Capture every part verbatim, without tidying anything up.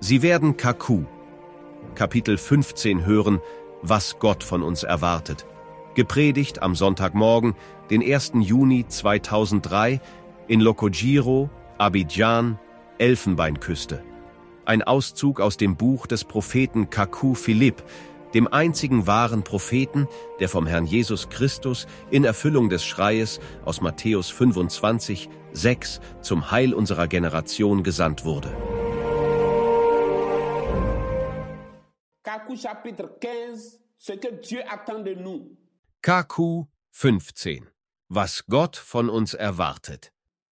Sie werden Kaku, Kapitel fünfzehn hören, was Gott von uns erwartet. Gepredigt am Sonntagmorgen, den ersten Juni zweitausenddrei, in Lokojiro, Abidjan, Elfenbeinküste. Ein Auszug aus dem Buch des Propheten Kaku Philipp, dem einzigen wahren Propheten, der vom Herrn Jesus Christus in Erfüllung des Schreies aus Matthäus fünfundzwanzig, sechs zum Heil unserer Generation gesandt wurde. Kaku fünfzehn. Was Gott von uns erwartet.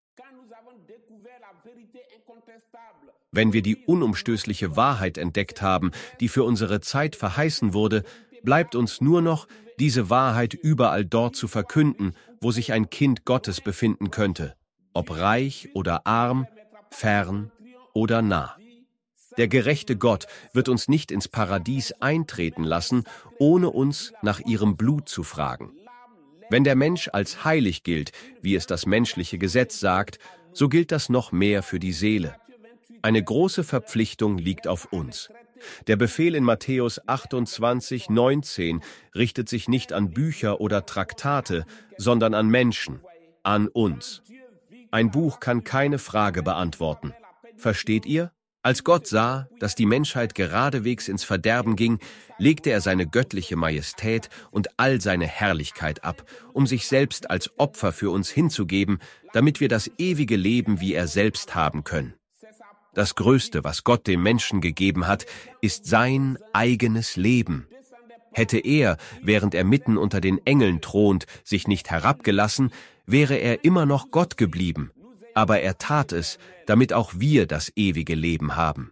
Wenn wir die unumstößliche Wahrheit entdeckt haben, die für unsere Zeit verheißen wurde, bleibt uns nur noch, diese Wahrheit überall dort zu verkünden, wo sich ein Kind Gottes befinden könnte, ob reich oder arm, fern oder nah. Der gerechte Gott wird uns nicht ins Paradies eintreten lassen, ohne uns nach ihrem Blut zu fragen. Wenn der Mensch als heilig gilt, wie es das menschliche Gesetz sagt, so gilt das noch mehr für die Seele. Eine große Verpflichtung liegt auf uns. Der Befehl in Matthäus achtundzwanzig, neunzehn richtet sich nicht an Bücher oder Traktate, sondern an Menschen, an uns. Ein Buch kann keine Frage beantworten. Versteht ihr? Als Gott sah, dass die Menschheit geradewegs ins Verderben ging, legte er seine göttliche Majestät und all seine Herrlichkeit ab, um sich selbst als Opfer für uns hinzugeben, damit wir das ewige Leben wie er selbst haben können. Das Größte, was Gott dem Menschen gegeben hat, ist sein eigenes Leben. Hätte er, während er mitten unter den Engeln thront, sich nicht herabgelassen, wäre er immer noch Gott geblieben. Aber er tat es, damit auch wir das ewige Leben haben.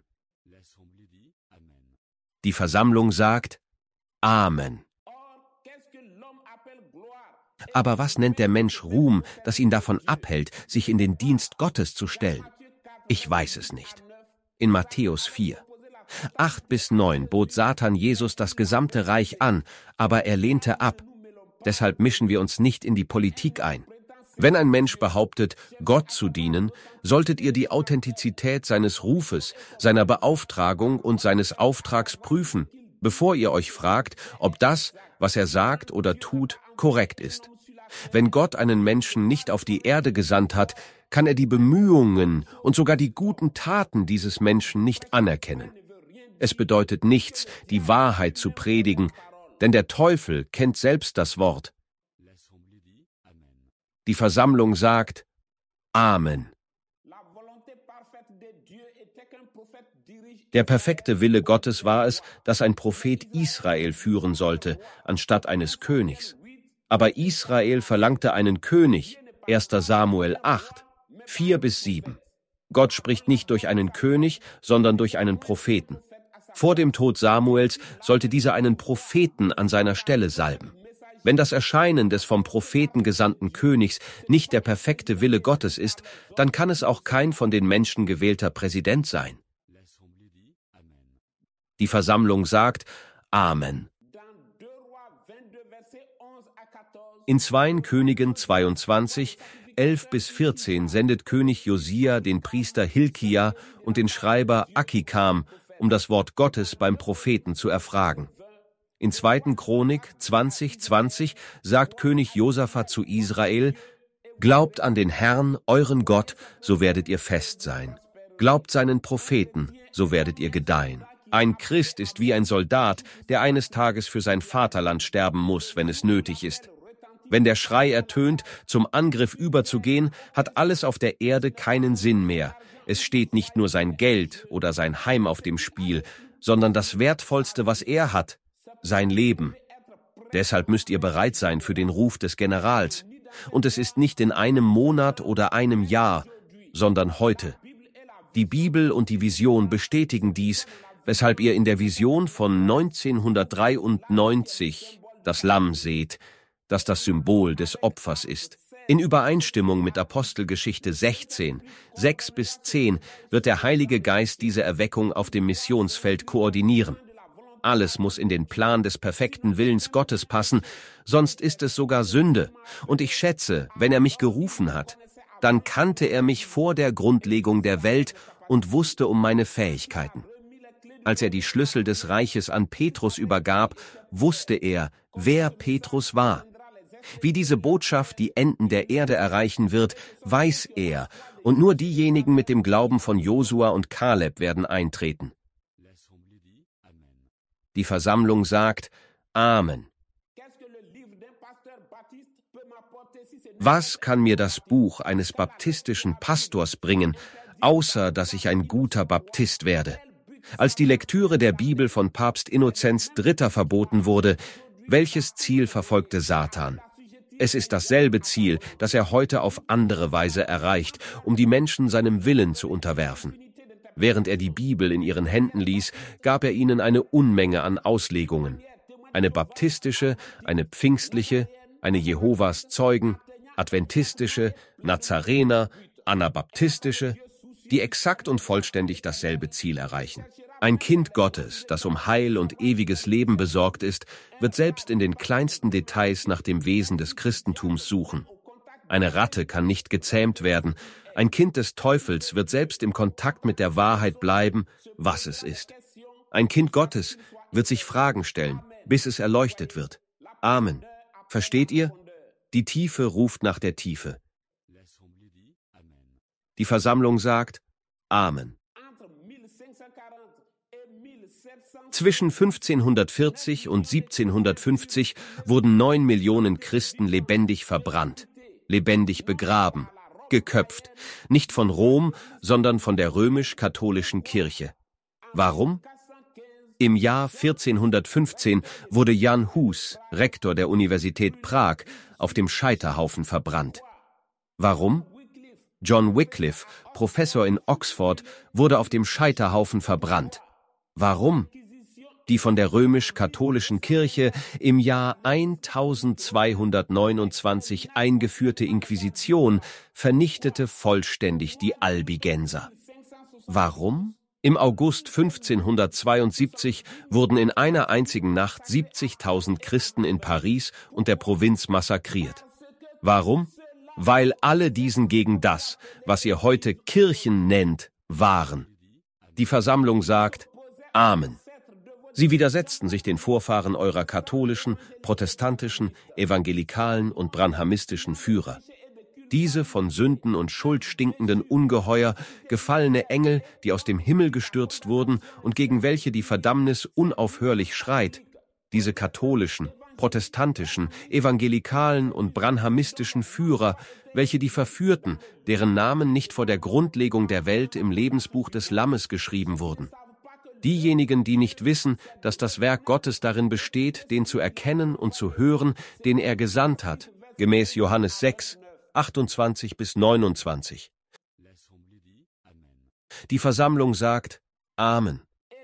Die Versammlung sagt Amen. Aber was nennt der Mensch Ruhm, das ihn davon abhält, sich in den Dienst Gottes zu stellen? Ich weiß es nicht. In Matthäus vier. Acht bis neun bot Satan Jesus das gesamte Reich an, aber er lehnte ab. Deshalb mischen wir uns nicht in die Politik ein. Wenn ein Mensch behauptet, Gott zu dienen, solltet ihr die Authentizität seines Rufes, seiner Beauftragung und seines Auftrags prüfen, bevor ihr euch fragt, ob das, was er sagt oder tut, korrekt ist. Wenn Gott einen Menschen nicht auf die Erde gesandt hat, kann er die Bemühungen und sogar die guten Taten dieses Menschen nicht anerkennen. Es bedeutet nichts, die Wahrheit zu predigen, denn der Teufel kennt selbst das Wort. Die Versammlung sagt Amen. Der perfekte Wille Gottes war es, dass ein Prophet Israel führen sollte, anstatt eines Königs. Aber Israel verlangte einen König, erster Samuel acht, vier bis sieben. Gott spricht nicht durch einen König, sondern durch einen Propheten. Vor dem Tod Samuels sollte dieser einen Propheten an seiner Stelle salben. Wenn das Erscheinen des vom Propheten gesandten Königs nicht der perfekte Wille Gottes ist, dann kann es auch kein von den Menschen gewählter Präsident sein. Die Versammlung sagt Amen. In zweiten Königen zweiundzwanzig, elf bis vierzehn sendet König Josia den Priester Hilkia und den Schreiber Akikam, um das Wort Gottes beim Propheten zu erfragen. In zweiten Chronik zwanzig, zwanzig sagt König Josaphat zu Israel: Glaubt an den Herrn, euren Gott, so werdet ihr fest sein. Glaubt seinen Propheten, so werdet ihr gedeihen. Ein Christ ist wie ein Soldat, der eines Tages für sein Vaterland sterben muss, wenn es nötig ist. Wenn der Schrei ertönt, zum Angriff überzugehen, hat alles auf der Erde keinen Sinn mehr. Es steht nicht nur sein Geld oder sein Heim auf dem Spiel, sondern das Wertvollste, was er hat, sein Leben. Deshalb müsst ihr bereit sein für den Ruf des Generals. Und es ist nicht in einem Monat oder einem Jahr, sondern heute. Die Bibel und die Vision bestätigen dies, weshalb ihr in der Vision von neunzehnhundertdreiundneunzig das Lamm seht, das das Symbol des Opfers ist. In Übereinstimmung mit Apostelgeschichte sechzehn, sechs bis zehn wird der Heilige Geist diese Erweckung auf dem Missionsfeld koordinieren. Alles muss in den Plan des perfekten Willens Gottes passen, sonst ist es sogar Sünde. Und ich schätze, wenn er mich gerufen hat, dann kannte er mich vor der Grundlegung der Welt und wusste um meine Fähigkeiten. Als er die Schlüssel des Reiches an Petrus übergab, wusste er, wer Petrus war. Wie diese Botschaft die Enden der Erde erreichen wird, weiß er, und nur diejenigen mit dem Glauben von Josua und Kaleb werden eintreten. Die Versammlung sagt Amen. Was kann mir das Buch eines baptistischen Pastors bringen, außer dass ich ein guter Baptist werde? Als die Lektüre der Bibel von Papst Innozenz Dritter verboten wurde, welches Ziel verfolgte Satan? Es ist dasselbe Ziel, das er heute auf andere Weise erreicht, um die Menschen seinem Willen zu unterwerfen. Während er die Bibel in ihren Händen ließ, gab er ihnen eine Unmenge an Auslegungen. Eine baptistische, eine pfingstliche, eine Jehovas Zeugen, adventistische, Nazarener, anabaptistische, die exakt und vollständig dasselbe Ziel erreichen. Ein Kind Gottes, das um Heil und ewiges Leben besorgt ist, wird selbst in den kleinsten Details nach dem Wesen des Christentums suchen. Eine Ratte kann nicht gezähmt werden. Ein Kind des Teufels wird selbst im Kontakt mit der Wahrheit bleiben, was es ist. Ein Kind Gottes wird sich Fragen stellen, bis es erleuchtet wird. Amen. Versteht ihr? Die Tiefe ruft nach der Tiefe. Die Versammlung sagt Amen. Zwischen fünfzehnhundertvierzig und siebzehnhundertfünfzig wurden neun Millionen Christen lebendig verbrannt, lebendig begraben, geköpft, nicht von Rom, sondern von der römisch-katholischen Kirche. Warum? Im Jahr vierzehnhundertfünfzehn wurde Jan Hus, Rektor der Universität Prag, auf dem Scheiterhaufen verbrannt. Warum? John Wycliffe, Professor in Oxford, wurde auf dem Scheiterhaufen verbrannt. Warum? Die von der römisch-katholischen Kirche im Jahr eintausendzweihundertneunundzwanzig eingeführte Inquisition vernichtete vollständig die Albigenser. Warum? Im August fünfzehnhundertzweiundsiebzig wurden in einer einzigen Nacht siebzigtausend Christen in Paris und der Provinz massakriert. Warum? Weil alle diesen gegen das, was ihr heute Kirchen nennt, waren. Die Versammlung sagt Amen. Sie widersetzten sich den Vorfahren eurer katholischen, protestantischen, evangelikalen und branhamistischen Führer. Diese von Sünden und Schuld stinkenden Ungeheuer, gefallene Engel, die aus dem Himmel gestürzt wurden und gegen welche die Verdammnis unaufhörlich schreit, diese katholischen, protestantischen, evangelikalen und branhamistischen Führer, welche die verführten, deren Namen nicht vor der Grundlegung der Welt im Lebensbuch des Lammes geschrieben wurden. Diejenigen, die nicht wissen, dass das Werk Gottes darin besteht, den zu erkennen und zu hören, den er gesandt hat, gemäß Johannes sechs, achtundzwanzig bis neunundzwanzig. Die Versammlung sagt Amen.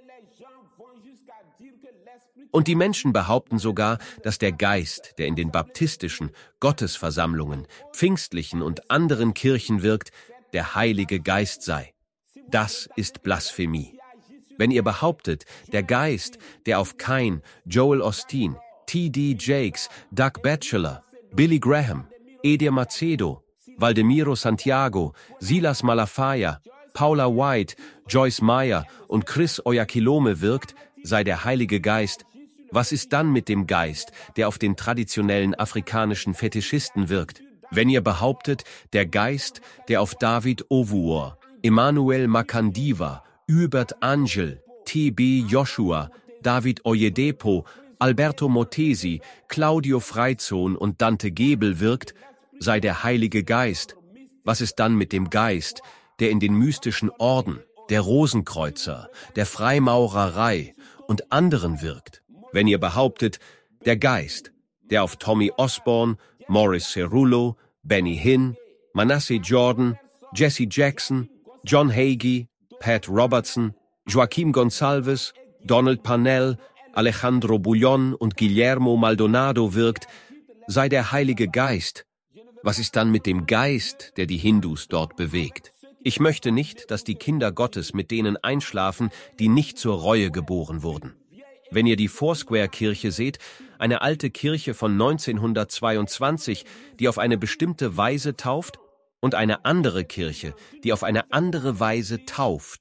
Und die Menschen behaupten sogar, dass der Geist, der in den baptistischen, Gottesversammlungen, pfingstlichen und anderen Kirchen wirkt, der Heilige Geist sei. Das ist Blasphemie. Wenn ihr behauptet, der Geist, der auf Kain, Joel Osteen, T D Jakes, Doug Batchelor, Billy Graham, Edir Macedo, Valdemiro Santiago, Silas Malafaia, Paula White, Joyce Meyer und Chris Oyakhilome wirkt, sei der Heilige Geist, was ist dann mit dem Geist, der auf den traditionellen afrikanischen Fetischisten wirkt? Wenn ihr behauptet, der Geist, der auf David Ovuor, Emmanuel Makandiwa, Hubert Angel, T B Joshua, David Oyedepo, Alberto Motesi, Claudio Freizon und Dante Gebel wirkt, sei der Heilige Geist. Was ist dann mit dem Geist, der in den mystischen Orden, der Rosenkreuzer, der Freimaurerei und anderen wirkt? Wenn ihr behauptet, der Geist, der auf Tommy Osborne, Morris Cerullo, Benny Hinn, Manasseh Jordan, Jesse Jackson, John Hagee, Pat Robertson, Joaquim Gonsalves, Donald Parnell, Alejandro Bullón und Guillermo Maldonado wirkt, sei der Heilige Geist. Was ist dann mit dem Geist, der die Hindus dort bewegt? Ich möchte nicht, dass die Kinder Gottes mit denen einschlafen, die nicht zur Reue geboren wurden. Wenn ihr die Foursquare-Kirche seht, eine alte Kirche von neunzehnhundertzweiundzwanzig, die auf eine bestimmte Weise tauft, und eine andere Kirche, die auf eine andere Weise tauft.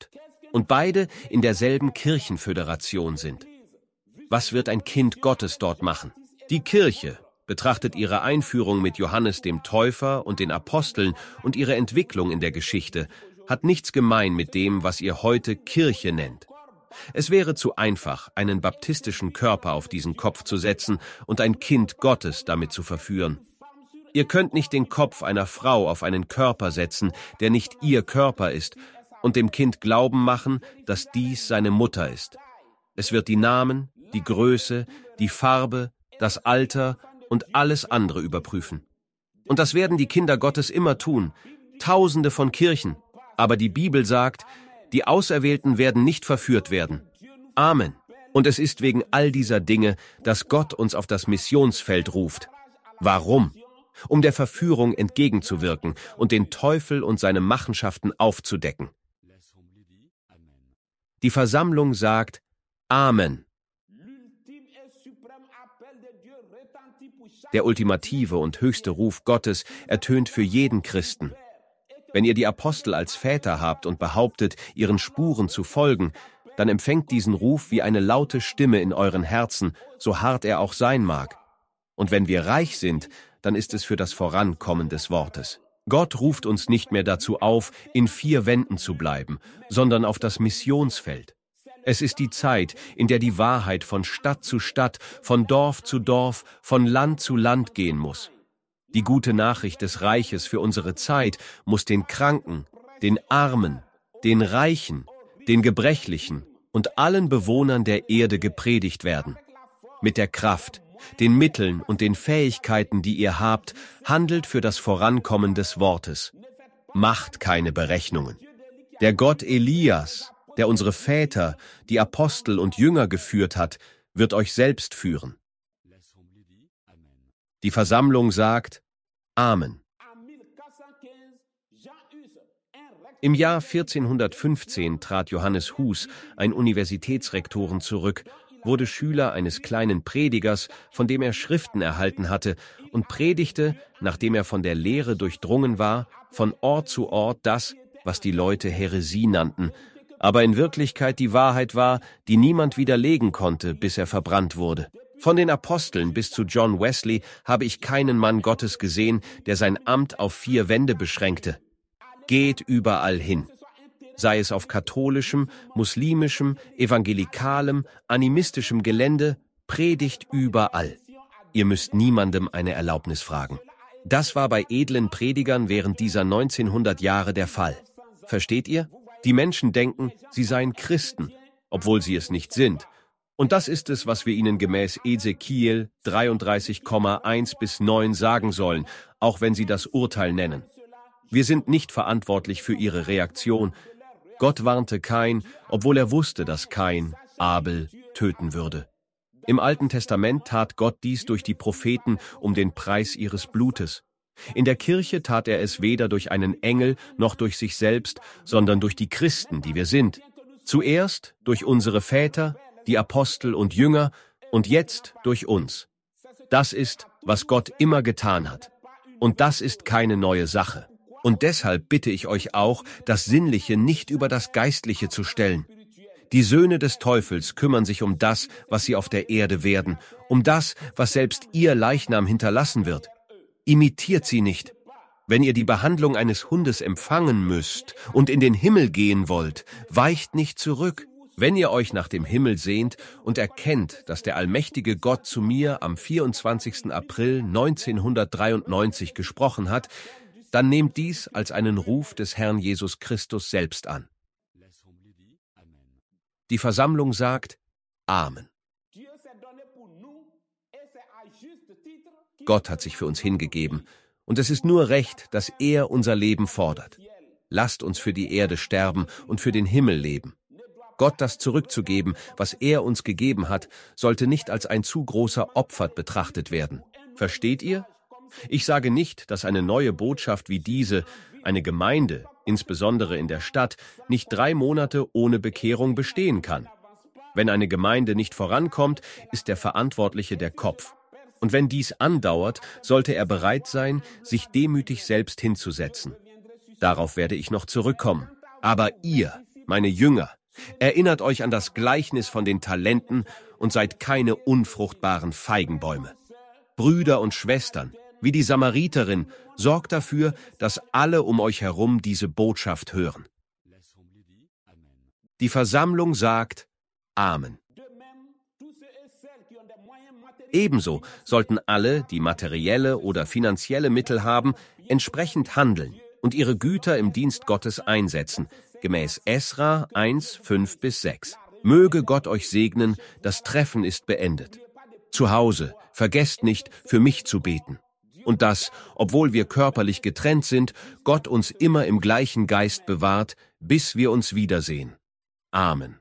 und beide in derselben Kirchenföderation sind. Was wird ein Kind Gottes dort machen? Die Kirche betrachtet ihre Einführung mit Johannes dem Täufer und den Aposteln und ihre Entwicklung in der Geschichte, hat nichts gemein mit dem, was ihr heute Kirche nennt. Es wäre zu einfach, einen baptistischen Körper auf diesen Kopf zu setzen und ein Kind Gottes damit zu verführen. Ihr könnt nicht den Kopf einer Frau auf einen Körper setzen, der nicht ihr Körper ist, und dem Kind glauben machen, dass dies seine Mutter ist. Es wird die Namen, die Größe, die Farbe, das Alter und alles andere überprüfen. Und das werden die Kinder Gottes immer tun, Tausende von Kirchen. Aber die Bibel sagt, die Auserwählten werden nicht verführt werden. Amen. Und es ist wegen all dieser Dinge, dass Gott uns auf das Missionsfeld ruft. Warum? Um der Verführung entgegenzuwirken und den Teufel und seine Machenschaften aufzudecken. Die Versammlung sagt Amen. Der ultimative und höchste Ruf Gottes ertönt für jeden Christen. Wenn ihr die Apostel als Väter habt und behauptet, ihren Spuren zu folgen, dann empfängt diesen Ruf wie eine laute Stimme in euren Herzen, so hart er auch sein mag. Und wenn wir reich sind, dann ist es für das Vorankommen des Wortes. Gott ruft uns nicht mehr dazu auf, in vier Wänden zu bleiben, sondern auf das Missionsfeld. Es ist die Zeit, in der die Wahrheit von Stadt zu Stadt, von Dorf zu Dorf, von Land zu Land gehen muss. Die gute Nachricht des Reiches für unsere Zeit muss den Kranken, den Armen, den Reichen, den Gebrechlichen und allen Bewohnern der Erde gepredigt werden. Mit der Kraft, den Mitteln und den Fähigkeiten, die ihr habt, handelt für das Vorankommen des Wortes. Macht keine Berechnungen. Der Gott Elias, der unsere Väter, die Apostel und Jünger geführt hat, wird euch selbst führen. Die Versammlung sagt Amen. Im Jahr vierzehnhundertfünfzehn trat Johannes Hus, ein Universitätsrektoren, zurück, wurde Schüler eines kleinen Predigers, von dem er Schriften erhalten hatte, und predigte, nachdem er von der Lehre durchdrungen war, von Ort zu Ort das, was die Leute Häresie nannten, aber in Wirklichkeit die Wahrheit war, die niemand widerlegen konnte, bis er verbrannt wurde. Von den Aposteln bis zu John Wesley habe ich keinen Mann Gottes gesehen, der sein Amt auf vier Wände beschränkte. Geht überall hin. Sei es auf katholischem, muslimischem, evangelikalem, animistischem Gelände, predigt überall. Ihr müsst niemandem eine Erlaubnis fragen. Das war bei edlen Predigern während dieser neunzehnhundert Jahre der Fall. Versteht ihr? Die Menschen denken, sie seien Christen, obwohl sie es nicht sind. Und das ist es, was wir ihnen gemäß Ezekiel dreiunddreißig Komma eins bis neun sagen sollen, auch wenn sie das Urteil nennen. Wir sind nicht verantwortlich für ihre Reaktion. Gott warnte Kain, obwohl er wusste, dass Kain Abel töten würde. Im Alten Testament tat Gott dies durch die Propheten um den Preis ihres Blutes. In der Kirche tat er es weder durch einen Engel noch durch sich selbst, sondern durch die Christen, die wir sind. Zuerst durch unsere Väter, die Apostel und Jünger, und jetzt durch uns. Das ist, was Gott immer getan hat. Und das ist keine neue Sache. Und deshalb bitte ich euch auch, das Sinnliche nicht über das Geistliche zu stellen. Die Söhne des Teufels kümmern sich um das, was sie auf der Erde werden, um das, was selbst ihr Leichnam hinterlassen wird. Imitiert sie nicht. Wenn ihr die Behandlung eines Hundes empfangen müsst und in den Himmel gehen wollt, weicht nicht zurück. Wenn ihr euch nach dem Himmel sehnt und erkennt, dass der allmächtige Gott zu mir am vierundzwanzigsten April neunzehnhundertdreiundneunzig gesprochen hat, dann nehmt dies als einen Ruf des Herrn Jesus Christus selbst an. Die Versammlung sagt Amen. Gott hat sich für uns hingegeben, und es ist nur recht, dass er unser Leben fordert. Lasst uns für die Erde sterben und für den Himmel leben. Gott das zurückzugeben, was er uns gegeben hat, sollte nicht als ein zu großer Opfer betrachtet werden. Versteht ihr? Ich sage nicht, dass eine neue Botschaft wie diese, eine Gemeinde, insbesondere in der Stadt, nicht drei Monate ohne Bekehrung bestehen kann. Wenn eine Gemeinde nicht vorankommt, ist der Verantwortliche der Kopf. Und wenn dies andauert, sollte er bereit sein, sich demütig selbst hinzusetzen. Darauf werde ich noch zurückkommen. Aber ihr, meine Jünger, Erinnert euch an das Gleichnis von den Talenten und seid keine unfruchtbaren Feigenbäume. Brüder und Schwestern, wie die Samariterin, sorgt dafür, dass alle um euch herum diese Botschaft hören. Die Versammlung sagt Amen. Ebenso sollten alle, die materielle oder finanzielle Mittel haben, entsprechend handeln und ihre Güter im Dienst Gottes einsetzen, gemäß Esra eins, fünf bis sechs. Möge Gott euch segnen, das Treffen ist beendet. Zu Hause, vergesst nicht, für mich zu beten. Und dass, obwohl wir körperlich getrennt sind, Gott uns immer im gleichen Geist bewahrt, bis wir uns wiedersehen. Amen.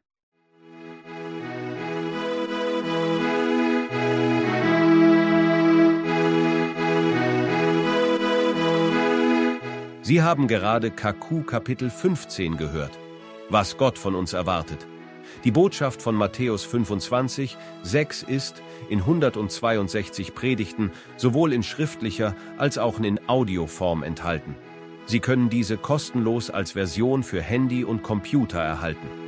Sie haben gerade K Q Kapitel fünfzehn gehört, was Gott von uns erwartet. Die Botschaft von Matthäus fünfundzwanzig, sechs ist in hundertzweiundsechzig Predigten sowohl in schriftlicher als auch in Audioform enthalten. Sie können diese kostenlos als Version für Handy und Computer erhalten.